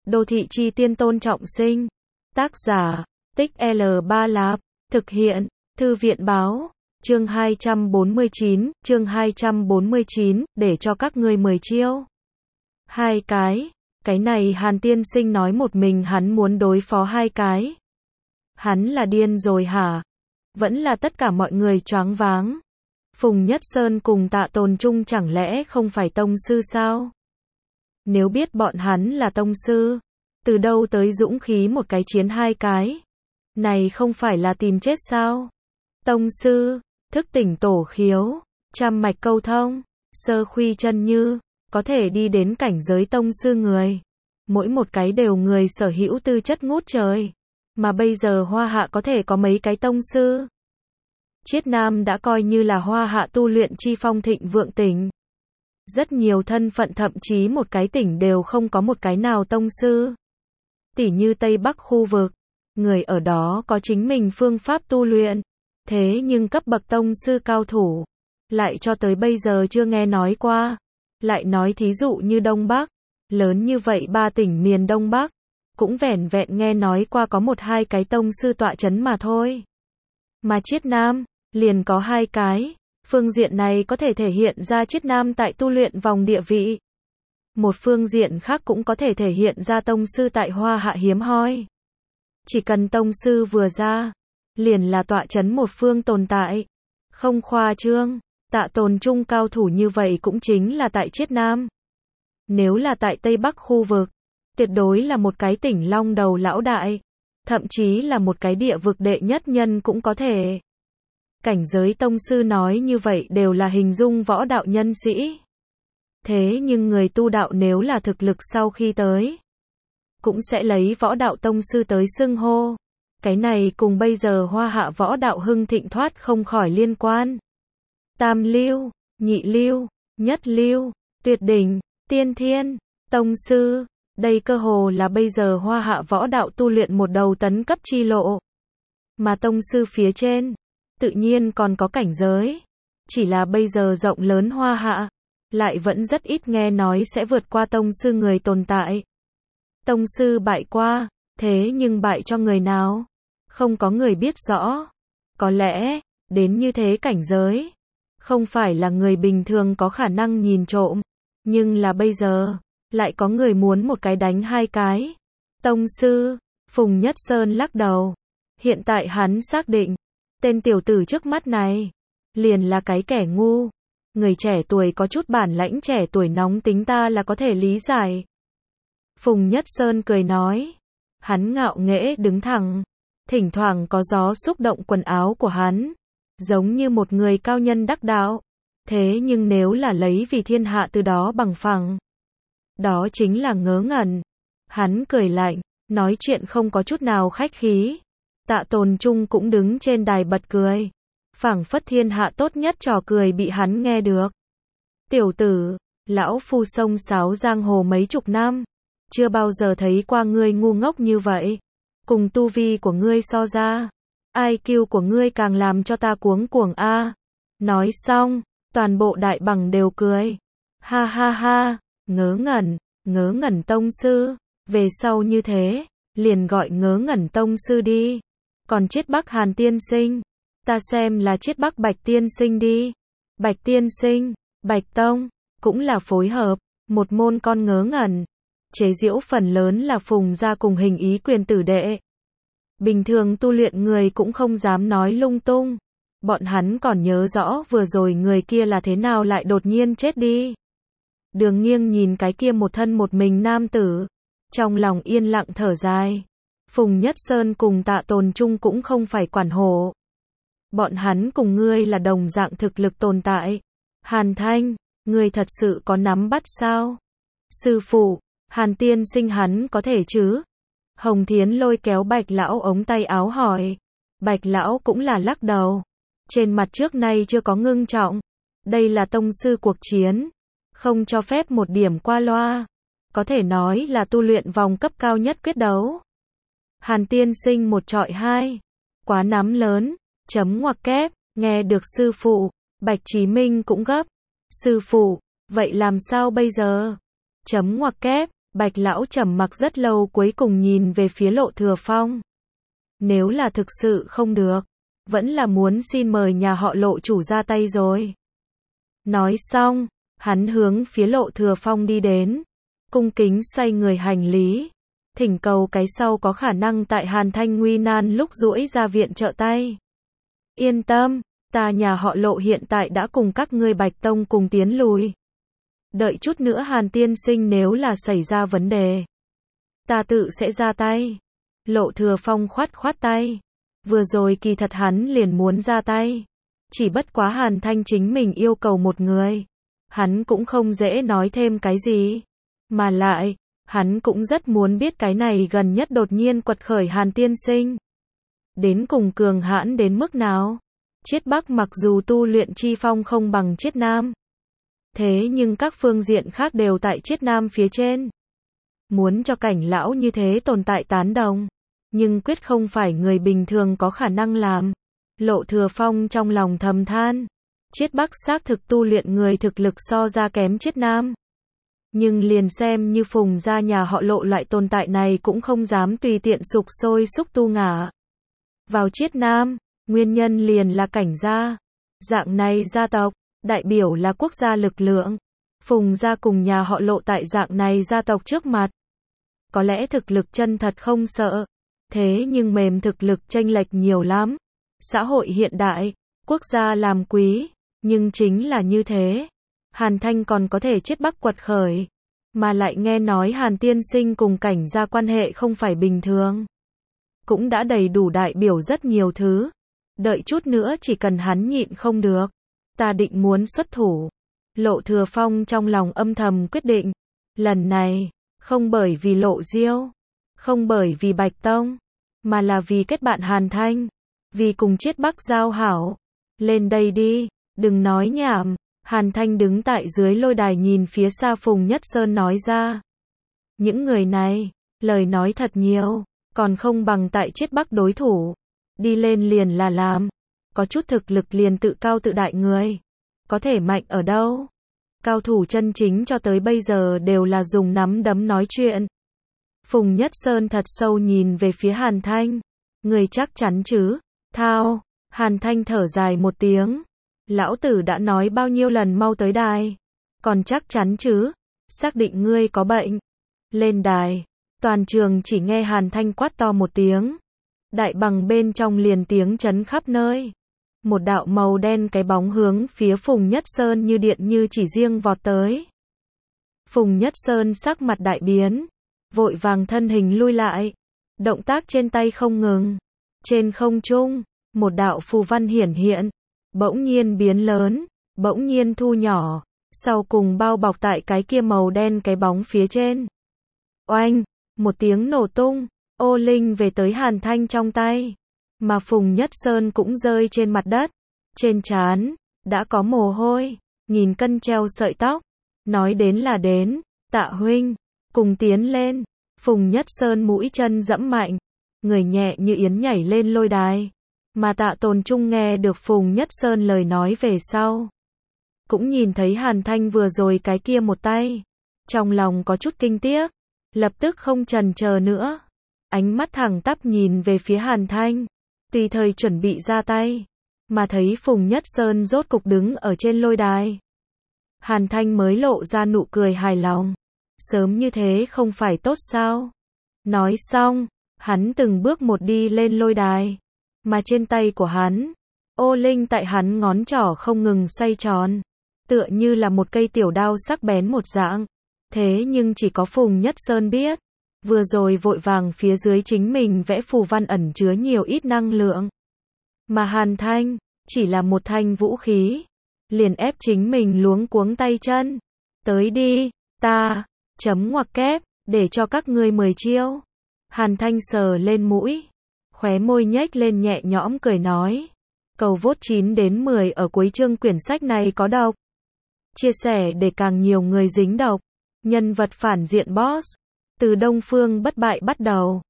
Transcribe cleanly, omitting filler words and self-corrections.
Đô thị chi tiên Tôn Trọng Sinh. Tác giả, Tích L3 Lạp. Thực hiện, Thư viện báo. Chương 249, chương 249, để cho các ngươi 10 chiêu. Hai cái này Hàn Tiên Sinh nói một mình hắn muốn đối phó hai cái. Hắn là điên rồi hả? Vẫn là tất cả mọi người choáng váng. Phùng Nhất Sơn cùng Tạ Tồn Trung chẳng lẽ không phải tông sư sao? Nếu biết bọn hắn là tông sư, từ đâu tới dũng khí một cái chiến hai cái? Này không phải là tìm chết sao? Tông sư, thức tỉnh tổ khiếu, trăm mạch câu thông, sơ khuy chân như, có thể đi đến cảnh giới tông sư người. Mỗi một cái đều người sở hữu tư chất ngút trời. Mà bây giờ Hoa Hạ có thể có mấy cái tông sư. Chiết Nam đã coi như là Hoa Hạ tu luyện chi phong thịnh vượng tỉnh. Rất nhiều thân phận thậm chí một cái tỉnh đều không có một cái nào tông sư. Tỉ như Tây Bắc khu vực, người ở đó có chính mình phương pháp tu luyện. Thế nhưng cấp bậc tông sư cao thủ, lại cho tới bây giờ chưa nghe nói qua. Lại nói thí dụ như Đông Bắc, lớn như vậy ba tỉnh miền Đông Bắc, cũng vẻn vẹn nghe nói qua có một hai cái tông sư tọa chấn mà thôi. Mà Chiết Nam, liền có hai cái. Phương diện này có thể thể hiện ra Chiết Nam tại tu luyện vòng địa vị. Một phương diện khác cũng có thể thể hiện ra tông sư tại Hoa Hạ hiếm hoi. Chỉ cần tông sư vừa ra, liền là tọa chấn một phương tồn tại. Không khoa trương, Tạ Tồn Trung cao thủ như vậy cũng chính là tại Chiết Nam. Nếu là tại Tây Bắc khu vực, tuyệt đối là một cái tỉnh long đầu lão đại. Thậm chí là một cái địa vực đệ nhất nhân cũng có thể. Cảnh giới tông sư nói như vậy đều là hình dung võ đạo nhân sĩ. Thế nhưng người tu đạo nếu là thực lực sau khi tới, cũng sẽ lấy võ đạo tông sư tới xưng hô. Cái này cùng bây giờ Hoa Hạ võ đạo hưng thịnh thoát không khỏi liên quan. Tam lưu, nhị lưu, nhất lưu, tuyệt đỉnh, tiên thiên, tông sư. Đây cơ hồ là bây giờ Hoa Hạ võ đạo tu luyện một đầu tấn cấp chi lộ. Mà tông sư phía trên, tự nhiên còn có cảnh giới. Chỉ là bây giờ rộng lớn Hoa Hạ, lại vẫn rất ít nghe nói sẽ vượt qua tông sư người tồn tại. Tông sư bại qua, thế nhưng bại cho người nào? Không có người biết rõ. Có lẽ, đến như thế cảnh giới, không phải là người bình thường có khả năng nhìn trộm. Nhưng là bây giờ, lại có người muốn một cái đánh hai cái. Tông sư, Phùng Nhất Sơn lắc đầu. Hiện tại hắn xác định, tên tiểu tử trước mắt này, liền là cái kẻ ngu. Người trẻ tuổi có chút bản lãnh trẻ tuổi nóng tính ta là có thể lý giải. Phùng Nhất Sơn cười nói. Hắn ngạo nghễ đứng thẳng. Thỉnh thoảng có gió xúc động quần áo của hắn. Giống như một người cao nhân đắc đạo. Thế nhưng nếu là lấy vì thiên hạ từ đó bằng phẳng, đó chính là ngớ ngẩn. Hắn cười lạnh, nói chuyện không có chút nào khách khí. Tạ Tồn Trung cũng đứng trên đài bật cười. Phảng phất thiên hạ tốt nhất trò cười bị hắn nghe được. Tiểu tử, lão phu sông sáo giang hồ mấy chục năm, chưa bao giờ thấy qua ngươi ngu ngốc như vậy. Cùng tu vi của ngươi so ra, IQ của ngươi càng làm cho ta cuống cuồng a. Nói xong, toàn bộ đại bằng đều cười. Ha ha ha, ngớ ngẩn tông sư. Về sau như thế, liền gọi ngớ ngẩn tông sư đi. Còn Chiết Bắc Hàn Tiên Sinh, ta xem là Chiết Bắc Bạch Tiên Sinh đi. Bạch Tiên Sinh, Bạch Tông, cũng là phối hợp, một môn con ngớ ngẩn. Chế giễu phần lớn là Phùng gia cùng Hình Ý Quyền tử đệ. Bình thường tu luyện người cũng không dám nói lung tung. Bọn hắn còn nhớ rõ vừa rồi người kia là thế nào lại đột nhiên chết đi. Đường Nghiêng nhìn cái kia một thân một mình nam tử, trong lòng yên lặng thở dài. Phùng Nhất Sơn cùng Tạ Tồn Trung cũng không phải quản hộ. Bọn hắn cùng ngươi là đồng dạng thực lực tồn tại. Hàn Thanh, ngươi thật sự có nắm bắt sao? Sư phụ, Hàn Tiên Sinh hắn có thể chứ? Hồng Thiến lôi kéo Bạch Lão ống tay áo hỏi. Bạch Lão cũng là lắc đầu. Trên mặt trước nay chưa có ngưng trọng. Đây là tông sư cuộc chiến. Không cho phép một điểm qua loa. Có thể nói là tu luyện vòng cấp cao nhất quyết đấu. Hàn Tiên Sinh một trọi hai. Quá nắm lớn. Chấm ngoặc kép. Nghe được sư phụ. Bạch Chí Minh cũng gấp. Sư phụ, vậy làm sao bây giờ? Chấm ngoặc kép. Bạch lão trầm mặc rất lâu cuối cùng nhìn về phía Lộ Thừa Phong. Nếu là thực sự không được, vẫn là muốn xin mời nhà họ Lộ chủ ra tay rồi. Nói xong, hắn hướng phía Lộ Thừa Phong đi đến, cung kính xoay người hành lý, thỉnh cầu cái sau có khả năng tại Hàn Thanh nguy nan lúc duỗi ra viện trợ tay. Yên tâm, ta nhà họ Lộ hiện tại đã cùng các ngươi Bạch Tông cùng tiến lùi. Đợi chút nữa Hàn tiên sinh nếu là xảy ra vấn đề, ta tự sẽ ra tay. Lộ Thừa Phong khoát khoát tay. Vừa rồi kỳ thật hắn liền muốn ra tay. Chỉ bất quá Hàn Thanh chính mình yêu cầu một người. Hắn cũng không dễ nói thêm cái gì. Mà lại, hắn cũng rất muốn biết cái này gần nhất đột nhiên quật khởi Hàn tiên sinh. Đến cùng cường hãn đến mức nào. Chiết Bắc mặc dù tu luyện chi phong không bằng Chiết Nam. Thế nhưng các phương diện khác đều tại Chiết Nam phía trên. Muốn cho cảnh lão như thế tồn tại tán đồng. Nhưng quyết không phải người bình thường có khả năng làm. Lộ Thừa Phong trong lòng thầm than. Chiết Bắc xác thực tu luyện người thực lực so ra kém Chiết Nam. Nhưng liền xem như Phùng gia nhà họ Lộ loại tồn tại này cũng không dám tùy tiện sục sôi xúc tu ngả vào Chiết Nam. Nguyên nhân liền là cảnh gia. Dạng này gia tộc, đại biểu là quốc gia lực lượng. Phùng gia cùng nhà họ Lộ tại dạng này gia tộc trước mặt. Có lẽ thực lực chân thật không sợ. Thế nhưng mềm thực lực chênh lệch nhiều lắm. Xã hội hiện đại, quốc gia làm quý. Nhưng chính là như thế. Hàn Thanh còn có thể Chiết Bắc quật khởi. Mà lại nghe nói Hàn tiên sinh cùng cảnh gia quan hệ không phải bình thường. Cũng đã đầy đủ đại biểu rất nhiều thứ. Đợi chút nữa chỉ cần hắn nhịn không được. Ta định muốn xuất thủ. Lộ Thừa Phong trong lòng âm thầm quyết định. Lần này, không bởi vì Lộ Diêu. Không bởi vì Bạch Tông. Mà là vì kết bạn Hàn Thanh. Vì cùng Chiết Bắc giao hảo. Lên đây đi, đừng nói nhảm. Hàn Thanh đứng tại dưới lôi đài nhìn phía xa Phùng Nhất Sơn nói ra. Những người này, lời nói thật nhiều. Còn không bằng tại Chiết Bắc đối thủ. Đi lên liền là làm. Có chút thực lực liền tự cao tự đại người. Có thể mạnh ở đâu? Cao thủ chân chính cho tới bây giờ đều là dùng nắm đấm nói chuyện. Phùng Nhất Sơn thật sâu nhìn về phía Hàn Thanh. Người chắc chắn chứ? Thao. Hàn Thanh thở dài một tiếng. Lão tử đã nói bao nhiêu lần mau tới đài. Còn chắc chắn chứ? Xác định ngươi có bệnh. Lên đài. Toàn trường chỉ nghe Hàn Thanh quát to một tiếng. Đại bằng bên trong liền tiếng chấn khắp nơi. Một đạo màu đen cái bóng hướng phía Phùng Nhất Sơn như điện như chỉ riêng vọt tới. Phùng Nhất Sơn sắc mặt đại biến. Vội vàng thân hình lui lại. Động tác trên tay không ngừng. Trên không trung, một đạo phù văn hiển hiện. Bỗng nhiên biến lớn. Bỗng nhiên thu nhỏ. Sau cùng bao bọc tại cái kia màu đen cái bóng phía trên. Oanh, một tiếng nổ tung. Ô linh về tới Hàn Thanh trong tay. Mà Phùng Nhất Sơn cũng rơi trên mặt đất. Trên trán, đã có mồ hôi. Nghìn cân treo sợi tóc. Nói đến là đến. Tạ huynh, cùng tiến lên. Phùng Nhất Sơn mũi chân dẫm mạnh. Người nhẹ như yến nhảy lên lôi đài. Mà Tạ Tồn Trung nghe được Phùng Nhất Sơn lời nói về sau. Cũng nhìn thấy Hàn Thanh vừa rồi cái kia một tay. Trong lòng có chút kinh tiếc. Lập tức không chần chờ nữa. Ánh mắt thẳng tắp nhìn về phía Hàn Thanh. Tùy thời chuẩn bị ra tay. Mà thấy Phùng Nhất Sơn rốt cục đứng ở trên lôi đài. Hàn Thanh mới lộ ra nụ cười hài lòng. Sớm như thế không phải tốt sao? Nói xong, hắn từng bước một đi lên lôi đài. Mà trên tay của hắn, ô linh tại hắn ngón trỏ không ngừng xoay tròn. Tựa như là một cây tiểu đao sắc bén một dạng. Thế nhưng chỉ có Phùng Nhất Sơn biết. Vừa rồi vội vàng phía dưới chính mình vẽ phù văn ẩn chứa nhiều ít năng lượng. Mà Hàn Thanh, chỉ là một thanh vũ khí. Liền ép chính mình luống cuống tay chân. Tới đi, ta, chấm ngoặc kép, để cho các ngươi 10 chiêu. Hàn Thanh sờ lên mũi. Khóe môi nhếch lên nhẹ nhõm cười nói. Cầu vote 9 đến 10 ở cuối chương quyển sách này có độc. Chia sẻ để càng nhiều người dính độc. Nhân vật phản diện boss. Từ Đông Phương bất bại bắt đầu.